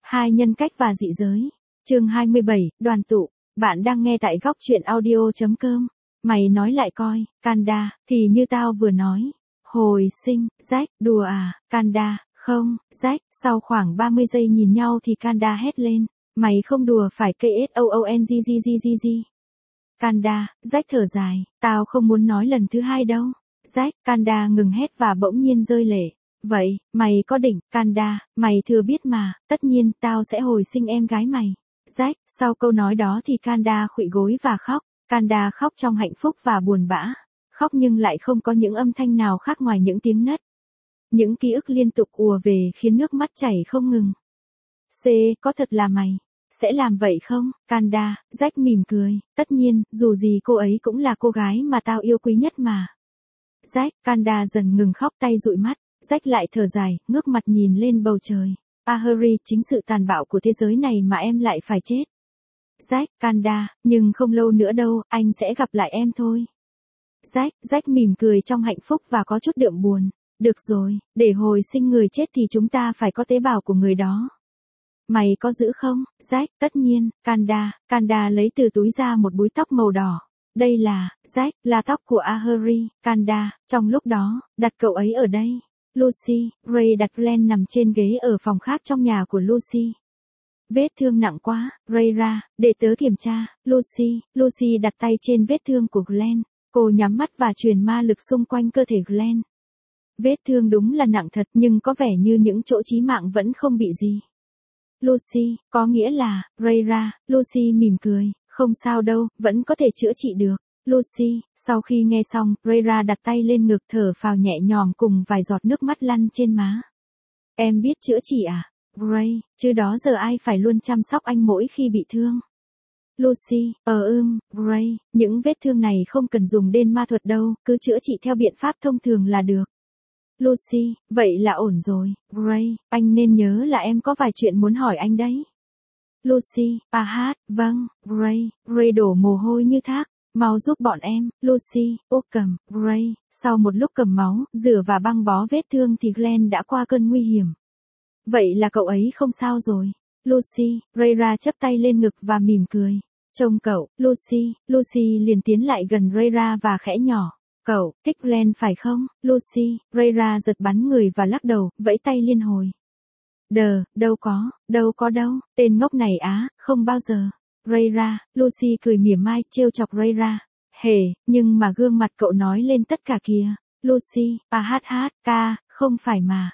Hai nhân cách và dị giới. Chương 27, đoàn tụ. Bạn đang nghe tại góc truyện audio.com. Mày nói lại coi, Kanda, thì như tao vừa nói. Hồi sinh, Jack, đùa à, Kanda, không, Jack, sau khoảng 30 giây nhìn nhau thì Kanda hét lên. Mày không đùa phải KSOONGGGGG. Kanda, Jack thở dài, tao không muốn nói lần thứ hai đâu. Jack, Kanda ngừng hét và bỗng nhiên rơi lệ. Vậy, mày có định, Kanda, mày thừa biết mà, tất nhiên tao sẽ hồi sinh em gái mày. Jack, sau câu nói đó thì Kanda khuỵu gối và khóc. Kanda khóc trong hạnh phúc và buồn bã. Khóc nhưng lại không có những âm thanh nào khác ngoài những tiếng nấc. Những ký ức liên tục ùa về khiến nước mắt chảy không ngừng. Có thật là mày sẽ làm vậy không, Kanda? Jack mỉm cười, tất nhiên, dù gì cô ấy cũng là cô gái mà tao yêu quý nhất mà. Jack, Kanda dần ngừng khóc, tay dụi mắt. Jack lại thở dài, ngước mặt nhìn lên bầu trời. Ahuri, chính sự tàn bạo của thế giới này mà em lại phải chết. Jack, Kanda, nhưng không lâu nữa đâu, anh sẽ gặp lại em thôi. Jack mỉm cười trong hạnh phúc và có chút đượm buồn. Được rồi, để hồi sinh người chết thì chúng ta phải có tế bào của người đó. Mày có giữ không, Jack? Tất nhiên, Kanda lấy từ túi ra một búi tóc màu đỏ. Đây là, Jack, là tóc của Ahuri, Kanda, trong lúc đó, đặt cậu ấy ở đây. Lucy, Ray đặt Glenn nằm trên ghế ở phòng khác trong nhà của Lucy. Vết thương nặng quá, Ray ra, để tớ kiểm tra. Lucy đặt tay trên vết thương của Glenn. Cô nhắm mắt và truyền ma lực xung quanh cơ thể Glenn. Vết thương đúng là nặng thật nhưng có vẻ như những chỗ chí mạng vẫn không bị gì. Lucy, có nghĩa là, Ray ra, Lucy mỉm cười, không sao đâu, vẫn có thể chữa trị được. Lucy, sau khi nghe xong, Rayra đặt tay lên ngực thở phào nhẹ nhõm cùng vài giọt nước mắt lăn trên má. Em biết chữa trị à? Ray, chứ đó giờ ai phải luôn chăm sóc anh mỗi khi bị thương. Lucy, Ray, những vết thương này không cần dùng đến ma thuật đâu, cứ chữa trị theo biện pháp thông thường là được. Lucy, vậy là ổn rồi. Ray, anh nên nhớ là em có vài chuyện muốn hỏi anh đấy. Lucy, vâng, Ray đổ mồ hôi như thác. Mau giúp bọn em, Lucy, cầm, Ray, sau một lúc cầm máu, rửa và băng bó vết thương thì Glenn đã qua cơn nguy hiểm. Vậy là cậu ấy không sao rồi. Lucy, Rayra chắp tay lên ngực và mỉm cười. Trông cậu, Lucy liền tiến lại gần Rayra và khẽ nhỏ. Cậu, thích Glenn phải không? Lucy, Rayra giật bắn người và lắc đầu, vẫy tay liên hồi. Đâu có đâu, tên ngốc này không bao giờ. Rayra, Lucy cười mỉa mai, trêu chọc Rayra. Nhưng mà gương mặt cậu nói lên tất cả kìa. Lucy, không phải mà.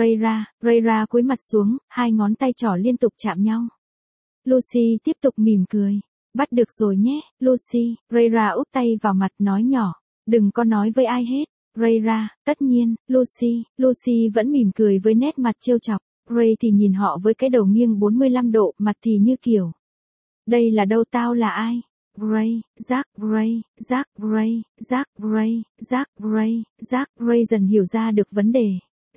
Rayra cúi mặt xuống, hai ngón tay trỏ liên tục chạm nhau. Lucy tiếp tục mỉm cười. Bắt được rồi nhé, Lucy. Rayra úp tay vào mặt nói nhỏ. Đừng có nói với ai hết. Rayra, tất nhiên, Lucy vẫn mỉm cười với nét mặt trêu chọc. Ray thì nhìn họ với cái đầu nghiêng 45 độ, mặt thì như kiểu. Đây là đâu, tao là ai? Ray dần hiểu ra được vấn đề.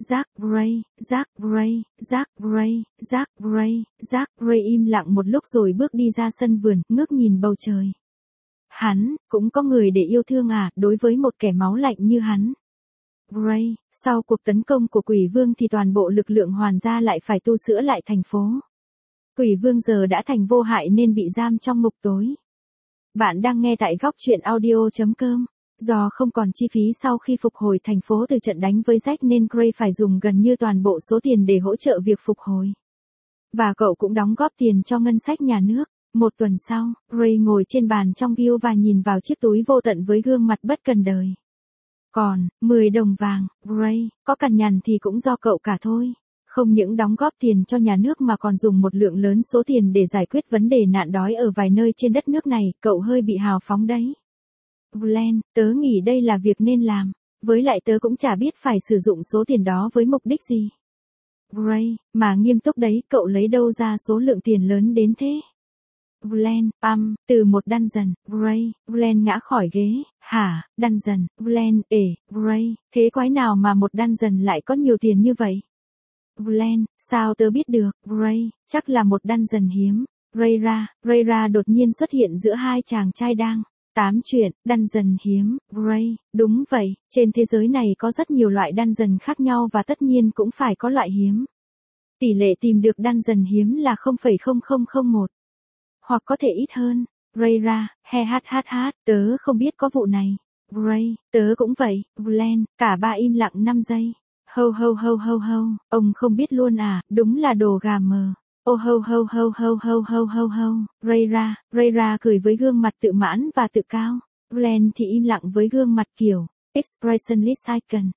Ray im lặng một lúc rồi bước đi ra sân vườn, ngước nhìn bầu trời. Hắn, cũng có người để yêu thương à, đối với một kẻ máu lạnh như hắn. Ray, sau cuộc tấn công của quỷ vương thì toàn bộ lực lượng hoàn gia lại phải tu sửa lại thành phố. Quỷ vương giờ đã thành vô hại nên bị giam trong ngục tối. Bạn đang nghe tại góc truyện audio.com. Do không còn chi phí sau khi phục hồi thành phố từ trận đánh với Jack nên Gray phải dùng gần như toàn bộ số tiền để hỗ trợ việc phục hồi. Và cậu cũng đóng góp tiền cho ngân sách nhà nước. Một tuần sau, Gray ngồi trên bàn trong guild và nhìn vào chiếc túi vô tận với gương mặt bất cần đời. Còn, 10 đồng vàng, Gray, có cằn nhằn thì cũng do cậu cả thôi. Không những đóng góp tiền cho nhà nước mà còn dùng một lượng lớn số tiền để giải quyết vấn đề nạn đói ở vài nơi trên đất nước này, cậu hơi bị hào phóng đấy. Glenn, tớ nghĩ đây là việc nên làm, với lại tớ cũng chả biết phải sử dụng số tiền đó với mục đích gì. Gray, mà nghiêm túc đấy, cậu lấy đâu ra số lượng tiền lớn đến thế? Glenn, từ một dungeon. Glenn ngã khỏi ghế. Hả, dungeon? Glenn, Gray, thế quái nào mà một dungeon lại có nhiều tiền như vậy? Glenn, sao tớ biết được? Gray, chắc là một dungeon hiếm. Rayra đột nhiên xuất hiện giữa hai chàng trai đang tám chuyện. Dungeon hiếm. Gray, đúng vậy, trên thế giới này có rất nhiều loại dungeon khác nhau và tất nhiên cũng phải có loại hiếm. Tỷ lệ tìm được dungeon hiếm là 0,0001. Hoặc có thể ít hơn. Ray ra, he hát hát hát, tớ không biết có vụ này. Ray, tớ cũng vậy. Glenn, cả ba im lặng 5 giây. Hâu hâu hâu hâu hâu, ông không biết luôn à, đúng là đồ gà mờ. Ô hâu hâu hâu hâu hâu hâu hâu hâu. Ray ra cười với gương mặt tự mãn và tự cao. Glenn thì im lặng với gương mặt kiểu expressionless icon.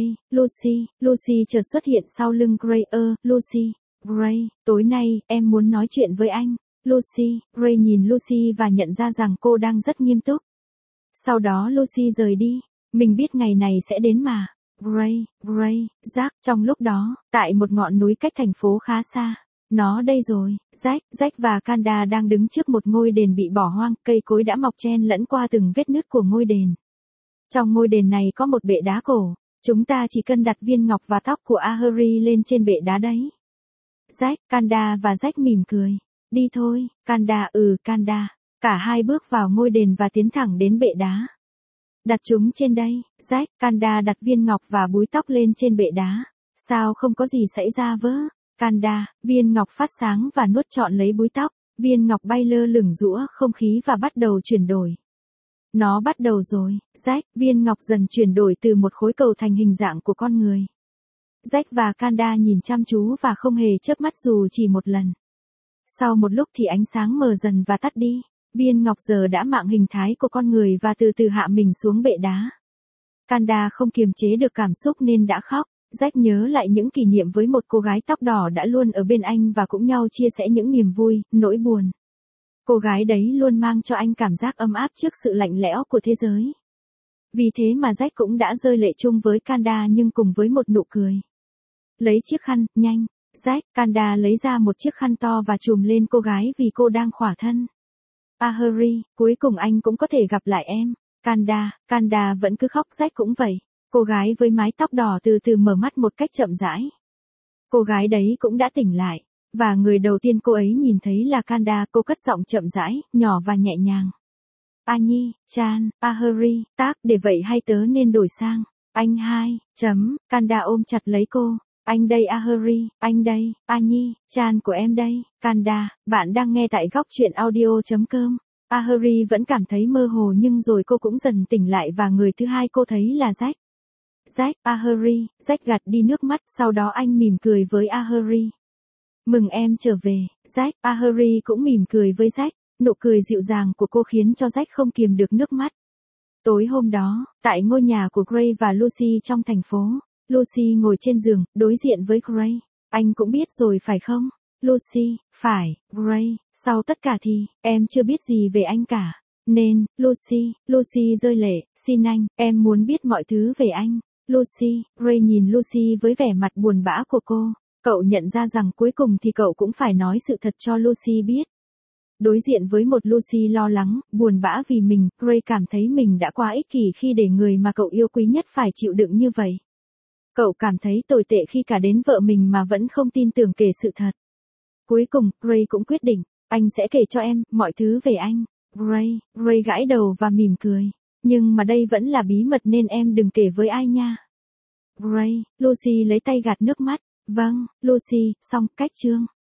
Lucy chợt xuất hiện sau lưng Gray. Lucy. Gray, tối nay, em muốn nói chuyện với anh. Lucy. Gray nhìn Lucy và nhận ra rằng cô đang rất nghiêm túc. Sau đó Lucy rời đi. Mình biết ngày này sẽ đến mà. Gray, Jack, trong lúc đó, tại một ngọn núi cách thành phố khá xa. Nó đây rồi, Jack và Kanda đang đứng trước một ngôi đền bị bỏ hoang, cây cối đã mọc chen lẫn qua từng vết nứt của ngôi đền. Trong ngôi đền này có một bệ đá cổ, chúng ta chỉ cần đặt viên ngọc và tóc của Ahuri lên trên bệ đá đấy. Kanda và Jack mỉm cười. Đi thôi, Kanda. Cả hai bước vào ngôi đền và tiến thẳng đến bệ đá. Đặt chúng trên đây, Kanda đặt viên ngọc và búi tóc lên trên bệ đá. Sao không có gì xảy ra vớ? Kanda, viên ngọc phát sáng và nuốt trọn lấy búi tóc. Viên ngọc bay lơ lửng giũa không khí và bắt đầu chuyển đổi. Nó bắt đầu rồi, viên ngọc dần chuyển đổi từ một khối cầu thành hình dạng của con người. Jack và Kanda nhìn chăm chú và không hề chớp mắt dù chỉ một lần. Sau một lúc thì ánh sáng mờ dần và tắt đi. Viên ngọc giờ đã mạng hình thái của con người và từ từ hạ mình xuống bệ đá. Kanda không kiềm chế được cảm xúc nên đã khóc. Jack nhớ lại những kỷ niệm với một cô gái tóc đỏ đã luôn ở bên anh và cũng nhau chia sẻ những niềm vui, nỗi buồn. Cô gái đấy luôn mang cho anh cảm giác ấm áp trước sự lạnh lẽo của thế giới. Vì thế mà Jack cũng đã rơi lệ chung với Kanda nhưng cùng với một nụ cười. Lấy chiếc khăn, nhanh. Kanda lấy ra một chiếc khăn to và trùm lên cô gái vì cô đang khỏa thân. Ahuri, cuối cùng anh cũng có thể gặp lại em. Kanda vẫn cứ khóc. Jack cũng vậy. Cô gái với mái tóc đỏ từ từ mở mắt một cách chậm rãi. Cô gái đấy cũng đã tỉnh lại. Và người đầu tiên cô ấy nhìn thấy là Kanda. Cô cất giọng chậm rãi, nhỏ và nhẹ nhàng. Anyi, Chan, Ahuri, tác, để vậy hay tớ nên đổi sang. Anh hai, Kanda ôm chặt lấy cô. Anh đây Ahuri, anh đây, Anyi, Chan của em đây. Kanda, bạn đang nghe tại góc truyện audio.com. Ahuri vẫn cảm thấy mơ hồ nhưng rồi cô cũng dần tỉnh lại và người thứ hai cô thấy là Jack. Ahuri, Jack gạt đi nước mắt, sau đó anh mỉm cười với Ahuri. Mừng em trở về, Jack. Ahuri cũng mỉm cười với Jack. Nụ cười dịu dàng của cô khiến cho Jack không kiềm được nước mắt. Tối hôm đó, tại ngôi nhà của Gray và Lucy trong thành phố, Lucy ngồi trên giường, đối diện với Gray. Anh cũng biết rồi phải không? Lucy, phải, Gray, sau tất cả thì, em chưa biết gì về anh cả. Nên, Lucy rơi lệ, xin anh, em muốn biết mọi thứ về anh. Lucy, Gray nhìn Lucy với vẻ mặt buồn bã của cô. Cậu nhận ra rằng cuối cùng thì cậu cũng phải nói sự thật cho Lucy biết. Đối diện với một Lucy lo lắng, buồn bã vì mình, Gray cảm thấy mình đã quá ích kỷ khi để người mà cậu yêu quý nhất phải chịu đựng như vậy. Cậu cảm thấy tồi tệ khi cả đến vợ mình mà vẫn không tin tưởng kể sự thật. Cuối cùng, Gray cũng quyết định, anh sẽ kể cho em, mọi thứ về anh. Gray gãi đầu và mỉm cười. Nhưng mà đây vẫn là bí mật nên em đừng kể với ai nha. Gray, Lucy lấy tay gạt nước mắt. Vâng, Lucy, xong, cách chương.